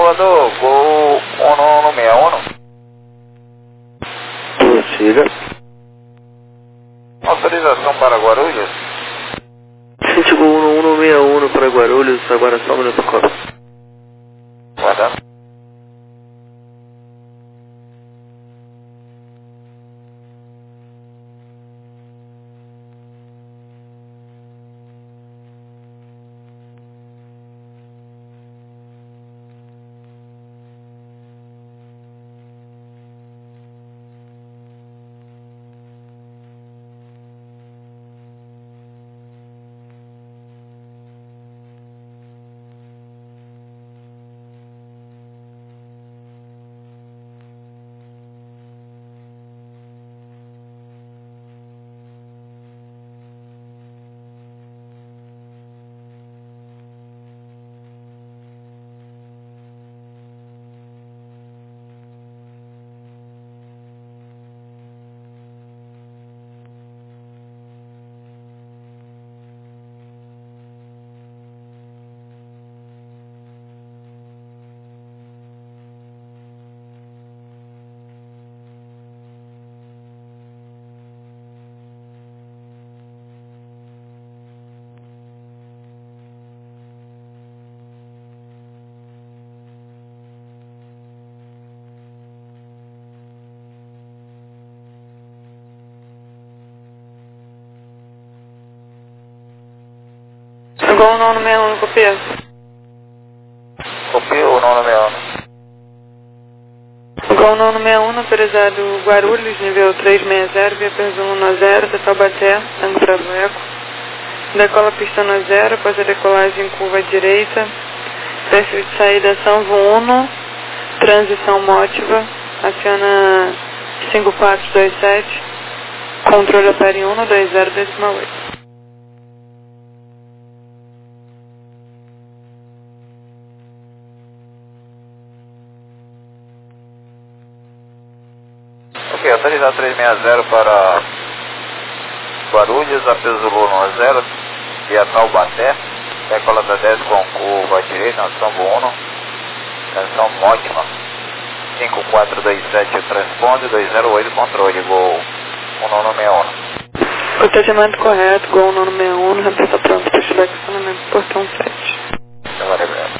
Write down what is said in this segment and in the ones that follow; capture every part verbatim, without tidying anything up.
Salvador, Gol um um seis um. Prossiga. Autorização para Guarulhos. City Gol um um seis um para Guarulhos, agora só um minuto, Copa. Guardando. Gol um um seis um, copia. Copia o nome meu. Gol um um seis um, autorizado Guarulhos, nível trezentos e sessenta, via Perzuno no zero, até Taubaté, Tango Bravo Eco. Decola pista no zero, após a decolagem curva à direita. Perfil de saída São Vuno, transição mótiva, aciona cinco quatro dois sete, controle opera em um dois zero decimal oito. Ok, autorizado trezentos e sessenta para Guarulhos, apelo Zulu no zero, via Taubaté, decola da dez com curva à direita, na São Buono, tensão ótima, cinco quatro dois sete transponde, dois zero oito controle, Gol um um seis um. Procedimento correto, Gol um um seis um, repita pronto para estiver acionamento portão sete. Agora é breve.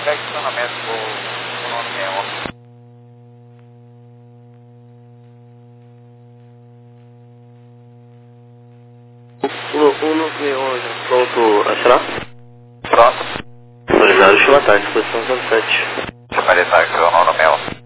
Direcionamento para o nome sessenta e um. um nove seis um, já pronto a tirar? Pronto. Autorizado, chilatar, disposição zero sete. Chamaria táxi ou não no meu.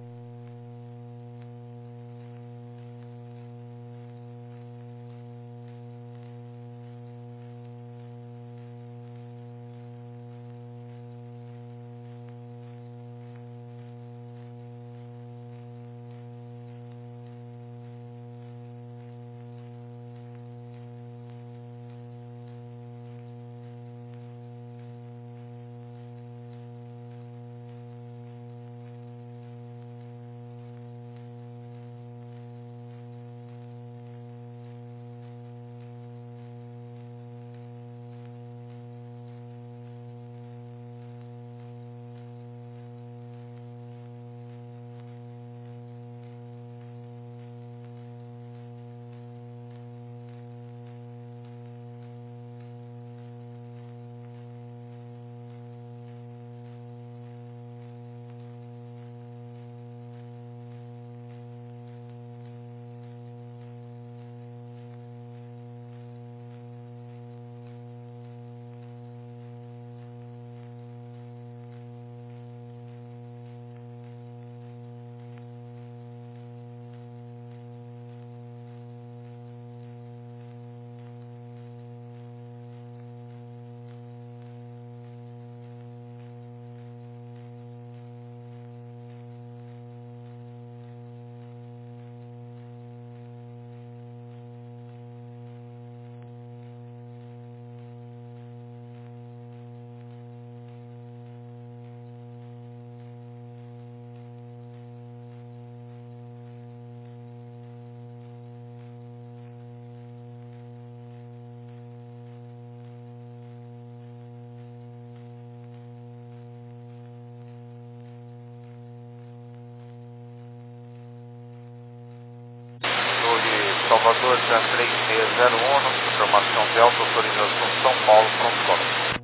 Salvador, já três seis zero um, informação de alta autorização São Paulo, pronto contato.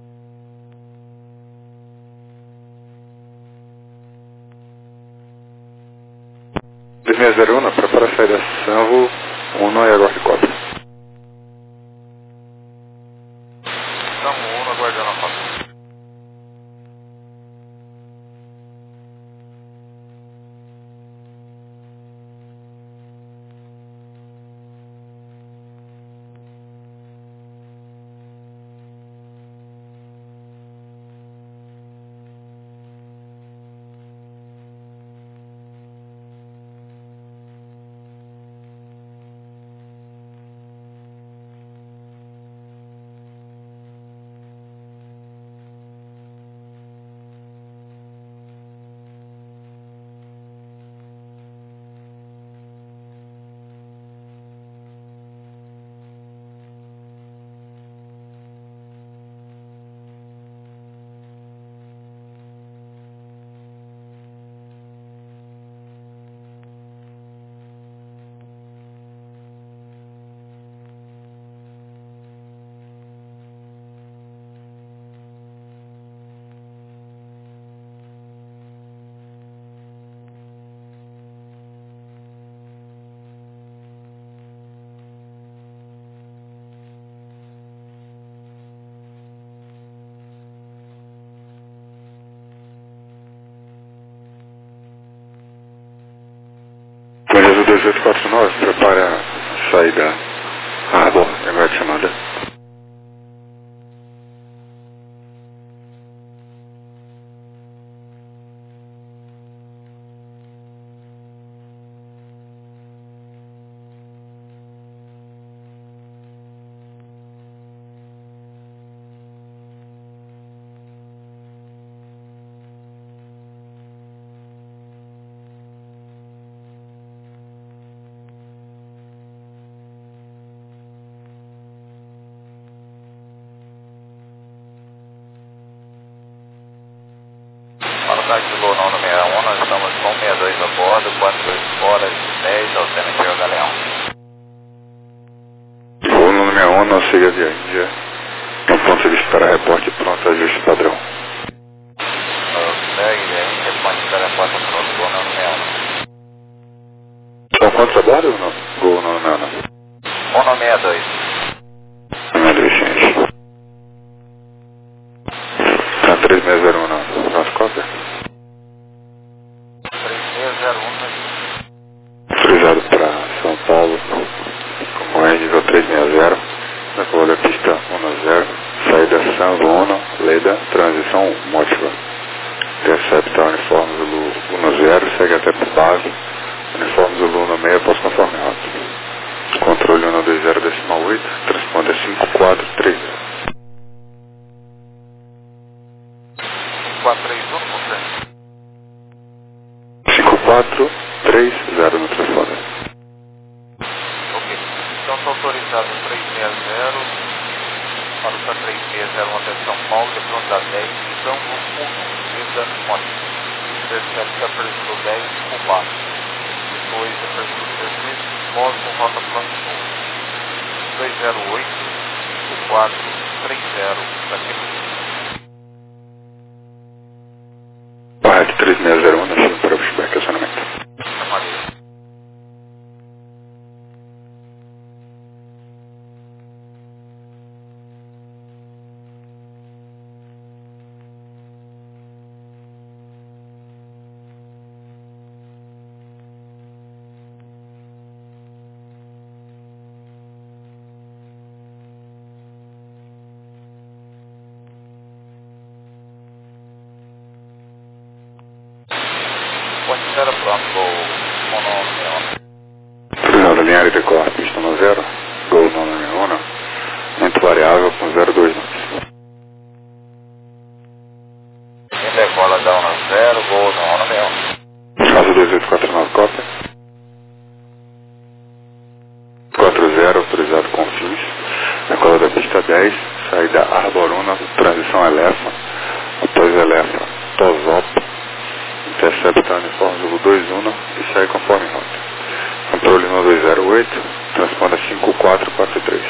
dois seis zero um, prepara a saída Sanvo um e aguarde cópia. Sanvo um, aguardando a cópia. Conjunto dois oito quatro nove, prepara a saída Arbor, aguarde chamada. Táxi Gol não no sessenta e um, nós estamos com sessenta e dois a bordo, quatro dois horas e dez, ao Tenente Galeão. Gol no sessenta e um, não siga via Índia. No ponto de espera, reporte pronto, ajuste padrão. quantos a bordo ou não? Gol não, não, não. um no seis dois. Minha licença. Tá três seis zero um não. Nossa cópia? três seis zero um. Autorizado para São Paulo. Como é nível três seis zero. Decola da pista um zero. Saída Sanvo um, Leda, transição um, Mótiva. Intercepta uniforme Zulu um zero, segue até por base. Uniforme Zulu um seis após conforme rota. Controle um dois zero decimal oito, transponder cinco quatro três zero. cinco quatro três um, você? cinco quatro três zero no telefone. Ok. Então está autorizado três seis zero para o três seis zero um até São Paulo, depois da dez, São um, Leda, Mótica. Intercepta preço dez, por base. Depois a preço dezesseis, Cosmo, rota plano sul. dois zero oito, cinco quatro três zero, daqui. Correto, três seis zero um, na China para o feedback, acionamento. Maria. Pode ser a próxima, o monônimo. Autorizado linha de corte, pista um zero, Gol não um, muito variável com zero dois nove. Em decola da um zero, gol no monônimo. Caso dois oito quatro nove, cópia. quatro zero, autorizado com fins. Decola da pista dez, saída Arboruna, transição Elefa. Após Elefa, Tosop. Intercepta uniforme Zulu dois um e sai conforme rota. Controle um dois zero oito, transponda cinco quatro quatro três.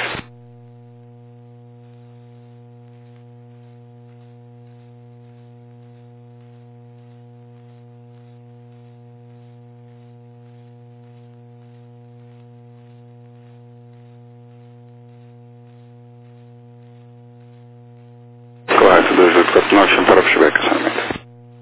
Correto, dois oito quatro nove, chama para o feedback, acionamento.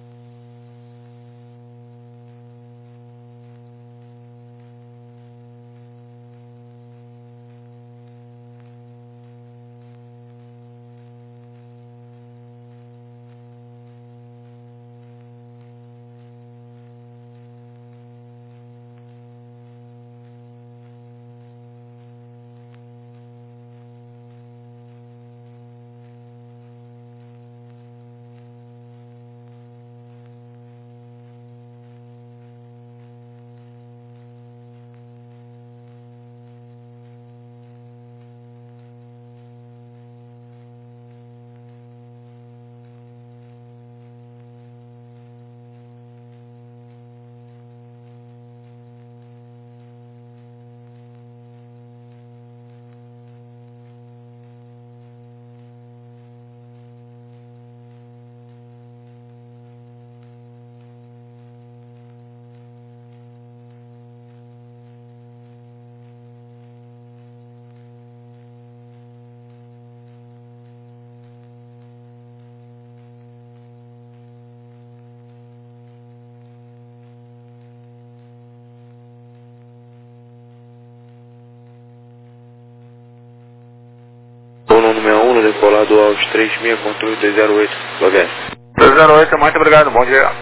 Gol não seis um, decolado aos três seis, controle dois zero oito, Logé. dois zero oito, muito obrigado, bom dia.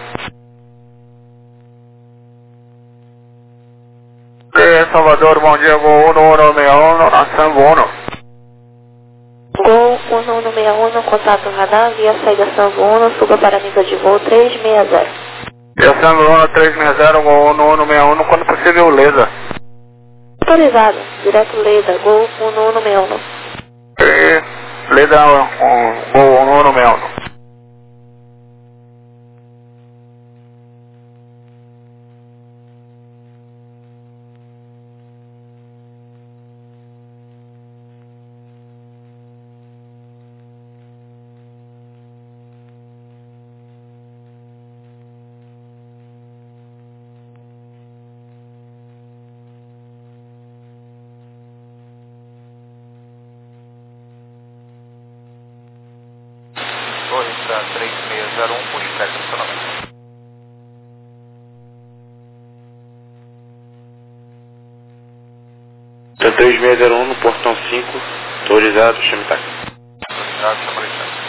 Ok, Salvador, bom dia, gol um no um seis um, na Sanvo um. Gol um um seis um, contato radar, via saída Sanvo um, suba para a nível de voo três seis zero. Via Sanvo um, três seis zero, gol um um seis um, quando possível, Leda. Autorizado, direto Leda, gol um um seis um. Ok, Leda, um, gol um um seis um. Delta três seis zero um, puxa estacionamento. Delta três seis zero um no portão cinco, autorizado, chame táxi. Autorizado, chama licença.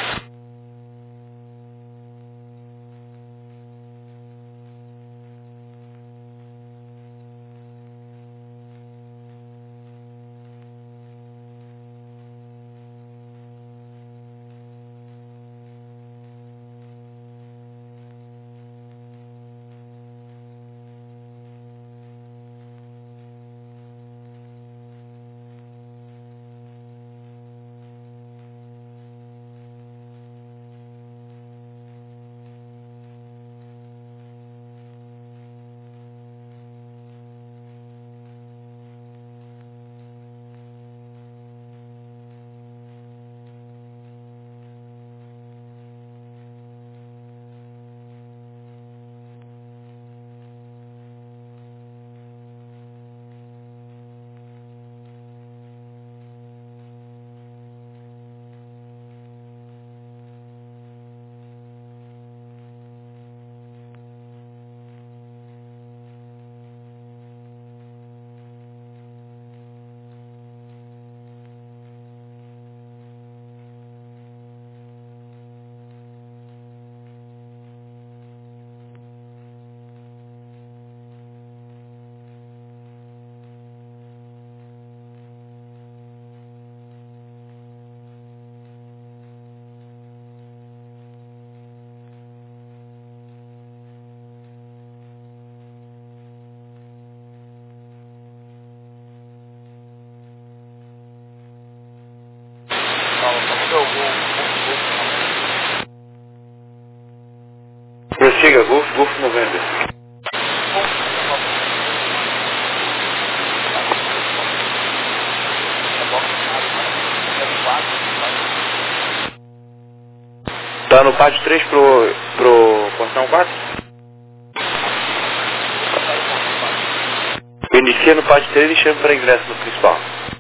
Prossiga, Golf, Golf November. Tá no pátio três pro, pro portão quatro? Inicia no pátio três e chama para ingresso no principal.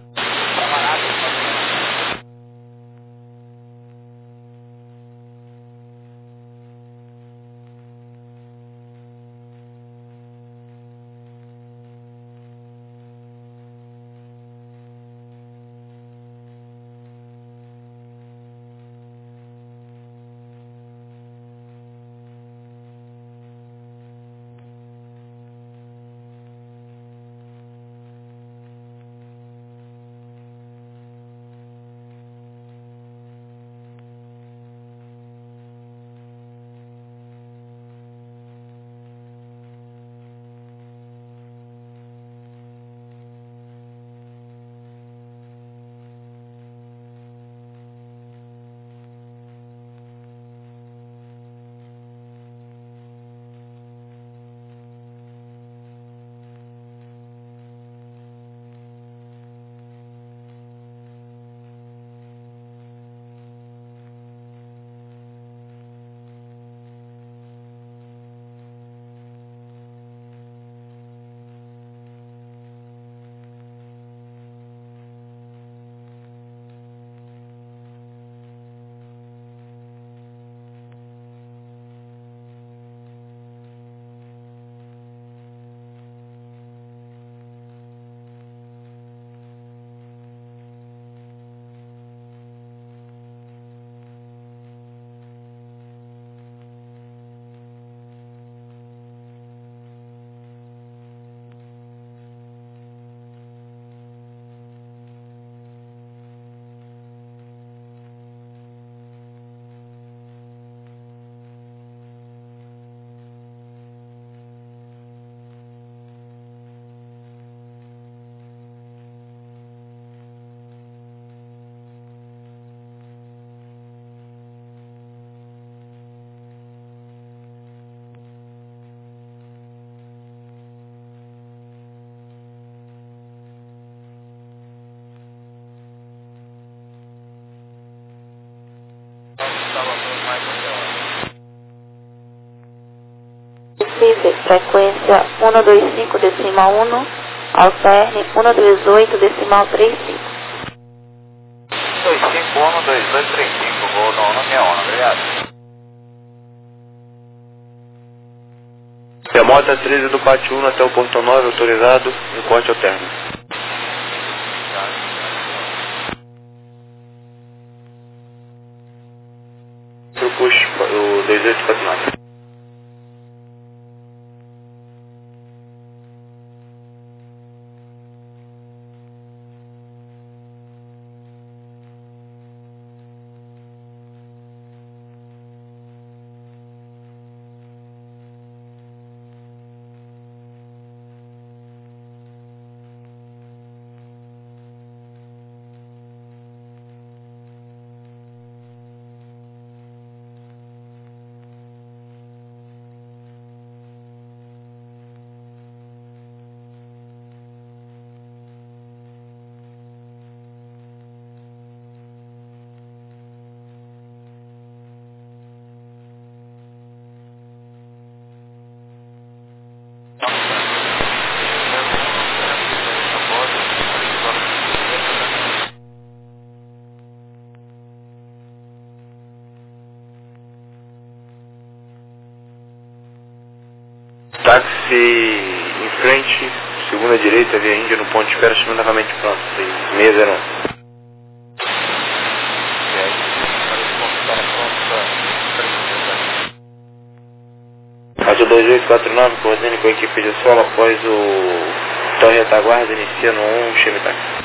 Frequência um dois cinco decimal um, ao C E R N um dois oito decimal trinta e cinco. dois cinco um dois dois três cinco, vou no nome é um, obrigado. Remota treze do pátio um até o portão nove, autorizado, em corte ao término. Eu puxo o dois oito quatro nove. Táxi em frente, segunda direita, via Índia no ponto de espera, chama novamente pronto, seis zero um. Rádio dois oito quatro nove, coordene com a equipe de solo após o torre retaguarda, inicia no um, chame táxi.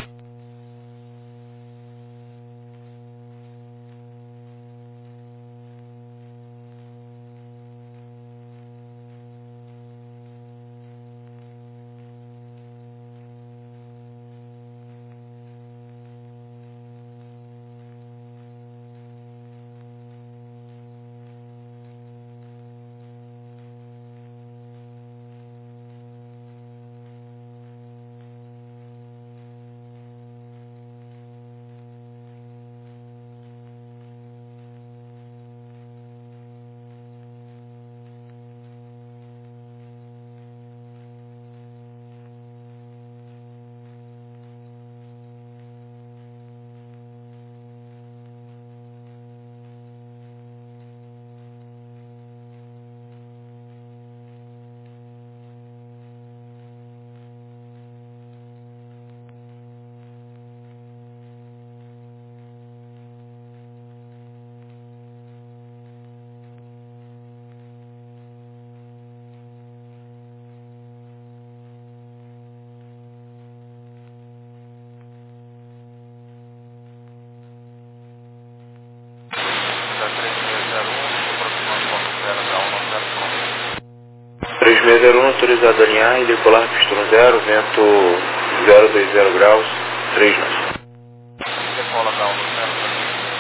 três seis zero um, autorizado a alinhar e decolar pistão zero, vento zero dois zero graus, três nós. Decola para um zero.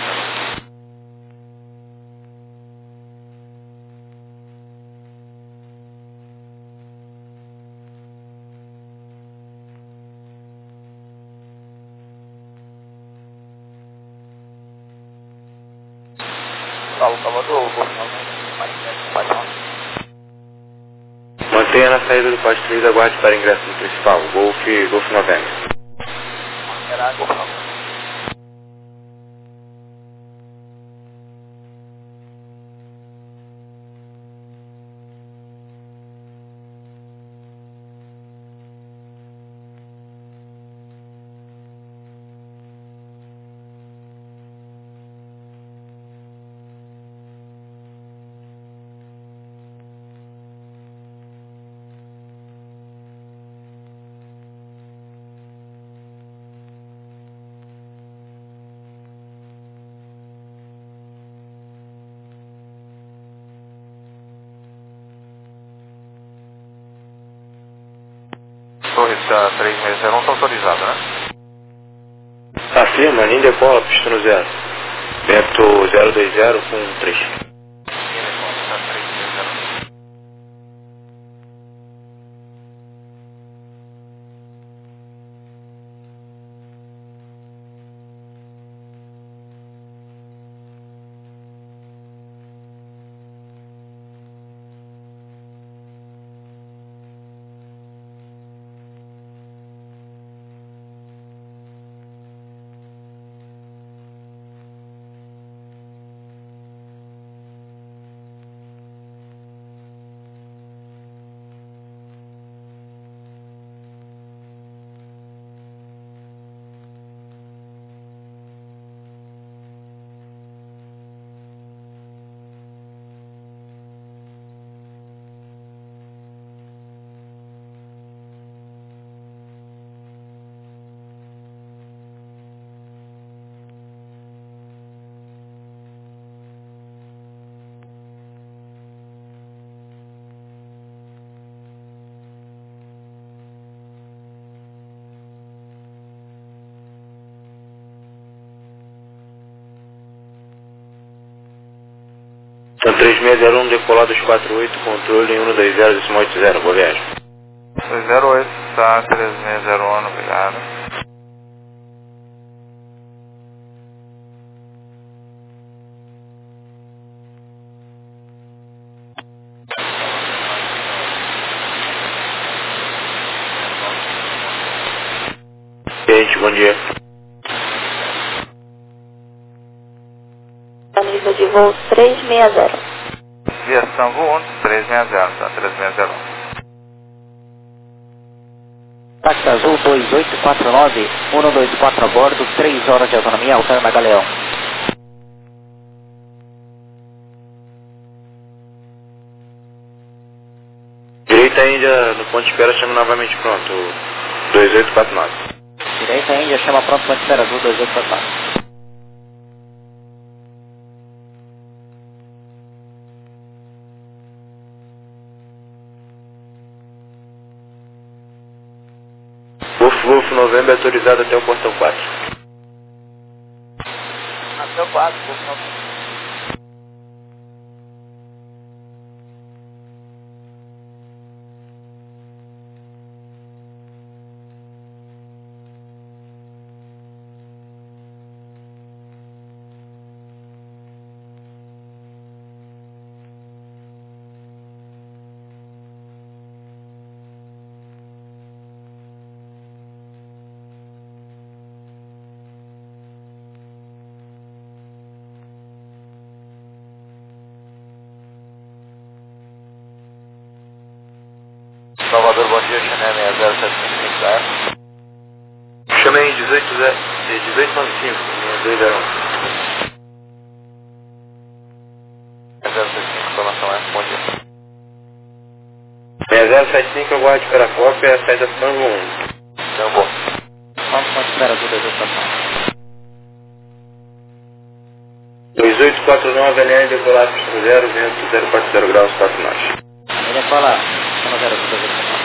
Paulo Salvador, mantenha na saída do pátio três, aguarde para ingresso no principal, Golf, Golf noventa. Torre da três seis zero um está autorizada, né? Afirma, nem decola, pistão zero. Vento zero dois zero com três. Então três seis zero um, decolado dois quatro oito, controle em um dois zero, décimo oito zero, boa viagem. dois zero oito, tá, três seis zero um, obrigado. Gente, bom dia. Nível de voo três seis zero. Viação voo um, três seis zero, tá, três seis zero um. Táxi Azul dois oito quatro nove, um dois quatro a bordo, três horas de autonomia, Alcântara Galeão. Direita Índia, no ponto de espera, chama novamente pronto, dois oito quatro nove. Direita Índia, chama pronto, ponto de espera Azul dois oito quatro nove. Wolf Wolf Novembro é autorizado até o portão quatro. Até o quatro, Wolf Novembro. Salvador, bom dia, Chanel seis zero sete cinco zero. Chamei em dezoito nove cinco, dois zero um. zero sete cinco, informação é, bom dia. seis zero sete cinco, aguarde para a cópia, a saída Tango um. Então, bom. Vamos ponto de espera Azul dois oito quatro nove. dois oito quatro nove, L N decolado zero, vento zero quatro zero graus, quatro nós. Ele fala, chama zero dois oito quatro nove.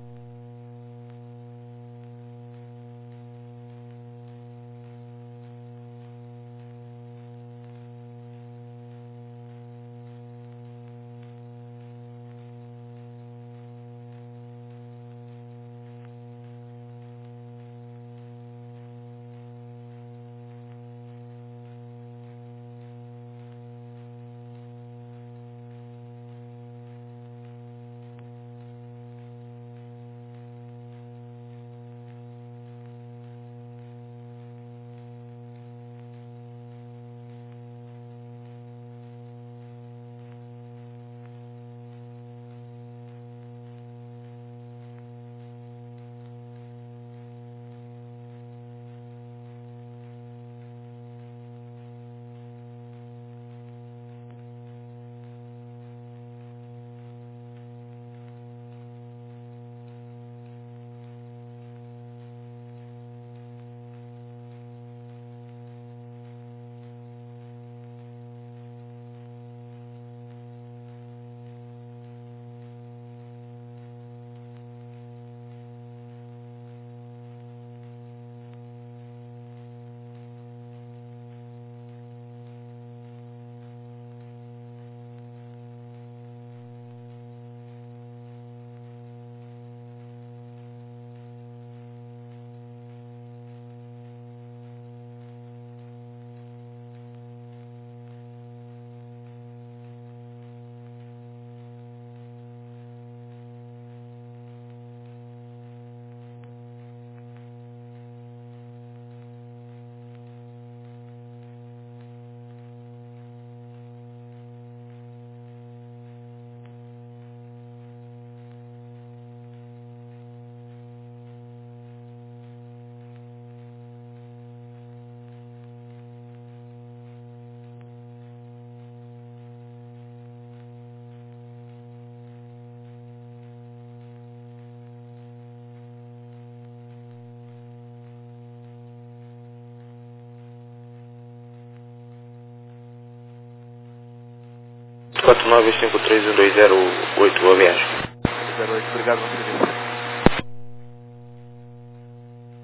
quatro nove cinco três um dois zero oito, boa viagem. zero oito, obrigado, bom serviço.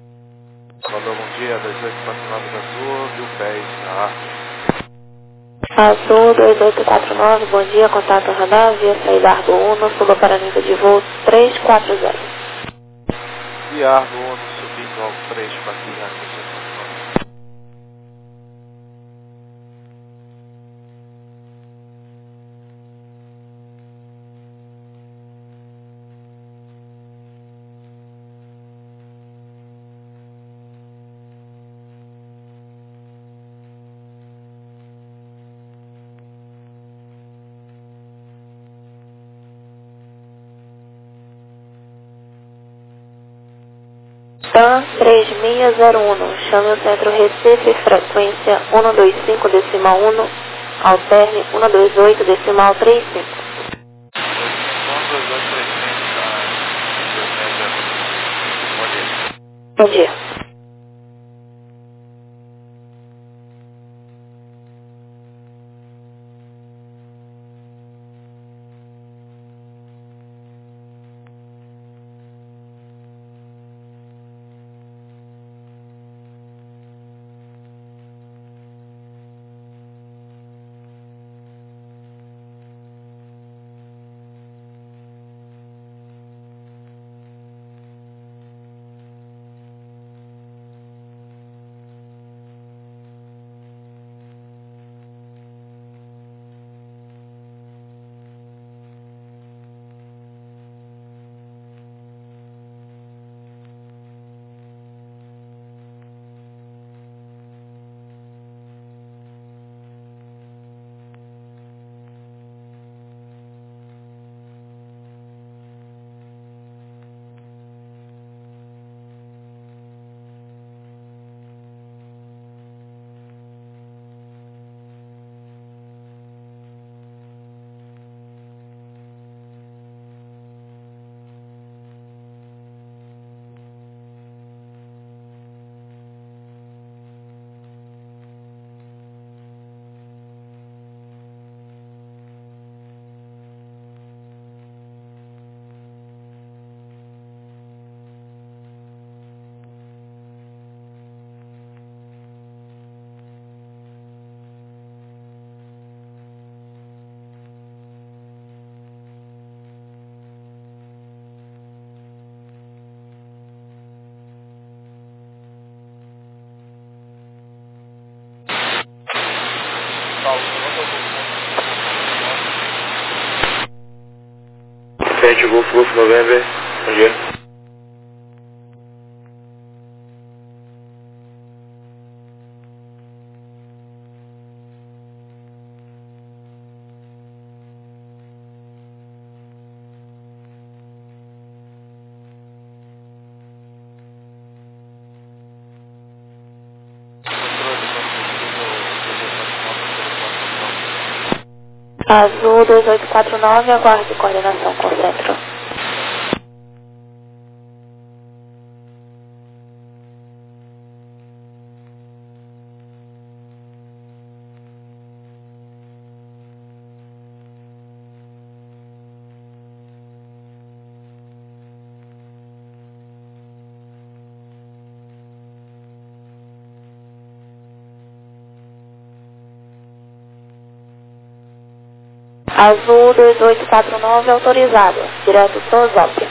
Salvador, bom dia, dois oito quatro nove da Azul, Viu Pés, na Azul dois oito quatro nove, bom dia, contato radar, via saída Argo Uno, suba para nível de voo três quatro zero. Via Argo Uno, subindo ao três quatro zero. TAM três seis zero um, chame o centro Recife, frequência um dois cinco decimal um, alterne um dois oito decimal trinta e cinco. Bom dia. Frente Golf, Golf November, bom dia. Azul dois oito quatro nove, aguarde coordenação com o centro. Azul dois oito quatro nove, autorizado, direto Tosópia.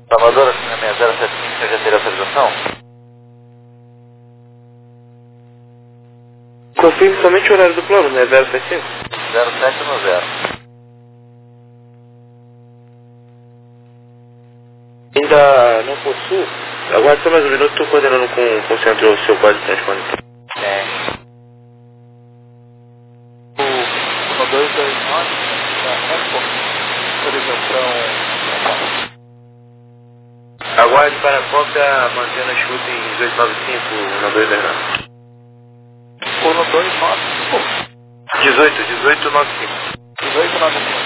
Salvador, acima seis zero sete cinco, você já teria autorização? Confirme somente o horário do plano, né? zero sete cinco? zero sete um zero. Ainda não possui? Aguarde só mais um minuto, estou coordenando com, com o centro o seu código de transponder. Tem. O dois dois nove, da Apple, autorização. Aguarde para a cópia, mantendo a escuta em dezoito nove cinco, um dois dois nove. um dois nove cinco. dezoito, dezoito nove cinco. dezoito nove cinco.